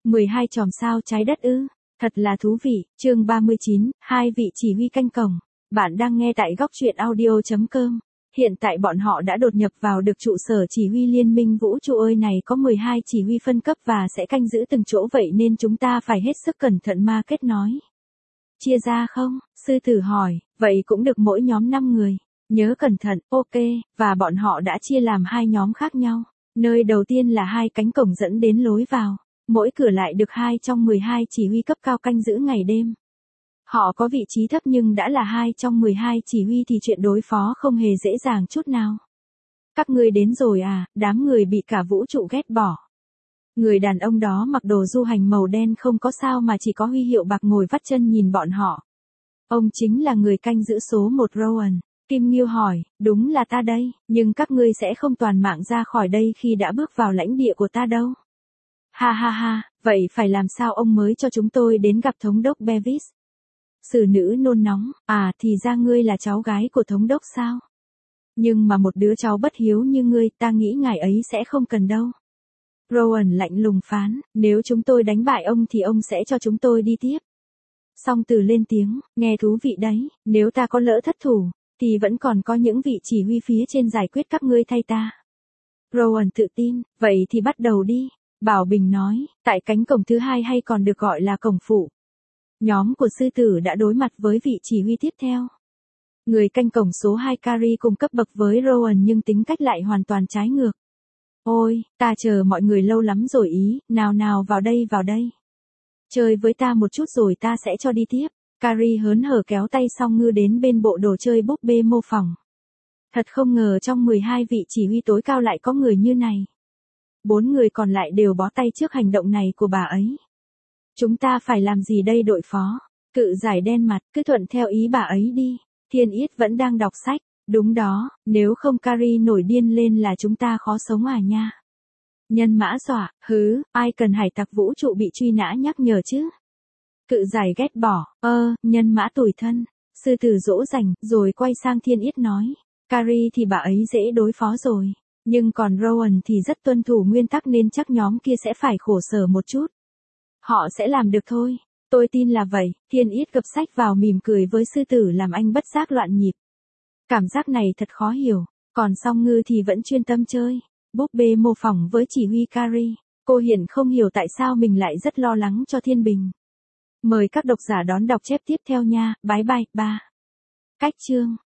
12 chòm sao trái đất ư? Thật là thú vị. Chương 39, hai vị chỉ huy canh cổng. Bạn đang nghe tại góc truyện audio.com. Hiện tại bọn họ đã đột nhập vào được trụ sở chỉ huy liên minh vũ trụ ơi này có 12 chỉ huy phân cấp và sẽ canh giữ từng chỗ vậy nên chúng ta phải hết sức cẩn thận ma kết nói. Chia ra không? Sư tử hỏi, vậy cũng được mỗi nhóm 5 người. Nhớ cẩn thận, ok, và bọn họ đã chia làm hai nhóm khác nhau. Nơi đầu tiên là hai cánh cổng dẫn đến lối vào. Mỗi cửa lại được 2 trong 12 chỉ huy cấp cao canh giữ ngày đêm. Họ có vị trí thấp nhưng đã là 2 trong 12 chỉ huy thì chuyện đối phó không hề dễ dàng chút nào. Các ngươi đến rồi à, đám người bị cả vũ trụ ghét bỏ. Người đàn ông đó mặc đồ du hành màu đen không có sao mà chỉ có huy hiệu bạc ngồi vắt chân nhìn bọn họ. Ông chính là người canh giữ số 1 Rowan. Kim Nghiêu hỏi, đúng là ta đây, nhưng các ngươi sẽ không toàn mạng ra khỏi đây khi đã bước vào lãnh địa của ta đâu. Ha ha ha, vậy phải làm sao ông mới cho chúng tôi đến gặp thống đốc Bevis? Sử nữ nôn nóng, à thì ra ngươi là cháu gái của thống đốc sao? Nhưng mà một đứa cháu bất hiếu như ngươi ta nghĩ ngài ấy sẽ không cần đâu. Rowan lạnh lùng phán, nếu chúng tôi đánh bại ông thì ông sẽ cho chúng tôi đi tiếp. Song Từ lên tiếng, nghe thú vị đấy, nếu ta có lỡ thất thủ, thì vẫn còn có những vị chỉ huy phía trên giải quyết các ngươi thay ta. Rowan tự tin, vậy thì bắt đầu đi. Bảo Bình nói, tại cánh cổng thứ hai hay còn được gọi là cổng phụ. Nhóm của sư tử đã đối mặt với vị chỉ huy tiếp theo. Người canh cổng số 2 Carrie cùng cấp bậc với Rowan nhưng tính cách lại hoàn toàn trái ngược. Ôi, ta chờ mọi người lâu lắm rồi ý, nào nào vào đây. Chơi với ta một chút rồi ta sẽ cho đi tiếp. Carrie hớn hở kéo tay Song Ngư đến bên bộ đồ chơi búp bê mô phỏng. Thật không ngờ trong 12 vị chỉ huy tối cao lại có người như này. 4 người còn lại đều bó tay trước hành động này của bà ấy. Chúng ta phải làm gì đây đội phó? Cự giải đen mặt, cứ thuận theo ý bà ấy đi. Thiên Yết vẫn đang đọc sách. Đúng đó, nếu không Carrie nổi điên lên là chúng ta khó sống à nha. Nhân mã dọa, ai cần hải tặc vũ trụ bị truy nã nhắc nhở chứ? Cự giải ghét bỏ, nhân mã tủi thân. Sư tử dỗ dành, rồi quay sang Thiên Yết nói. Carrie thì bà ấy dễ đối phó rồi. Nhưng còn Rowan thì rất tuân thủ nguyên tắc nên chắc nhóm kia sẽ phải khổ sở một chút. Họ sẽ làm được thôi. Tôi tin là vậy. Thiên Yết gập sách vào mỉm cười với sư tử làm anh bất giác loạn nhịp. Cảm giác này thật khó hiểu. Còn Song Ngư thì vẫn chuyên tâm chơi. Búp bê mô phỏng với chỉ huy Carrie. Cô Hiển không hiểu tại sao mình lại rất lo lắng cho Thiên Bình. Mời các độc giả đón đọc chép tiếp theo nha. Bye bye. 3. Cách chương.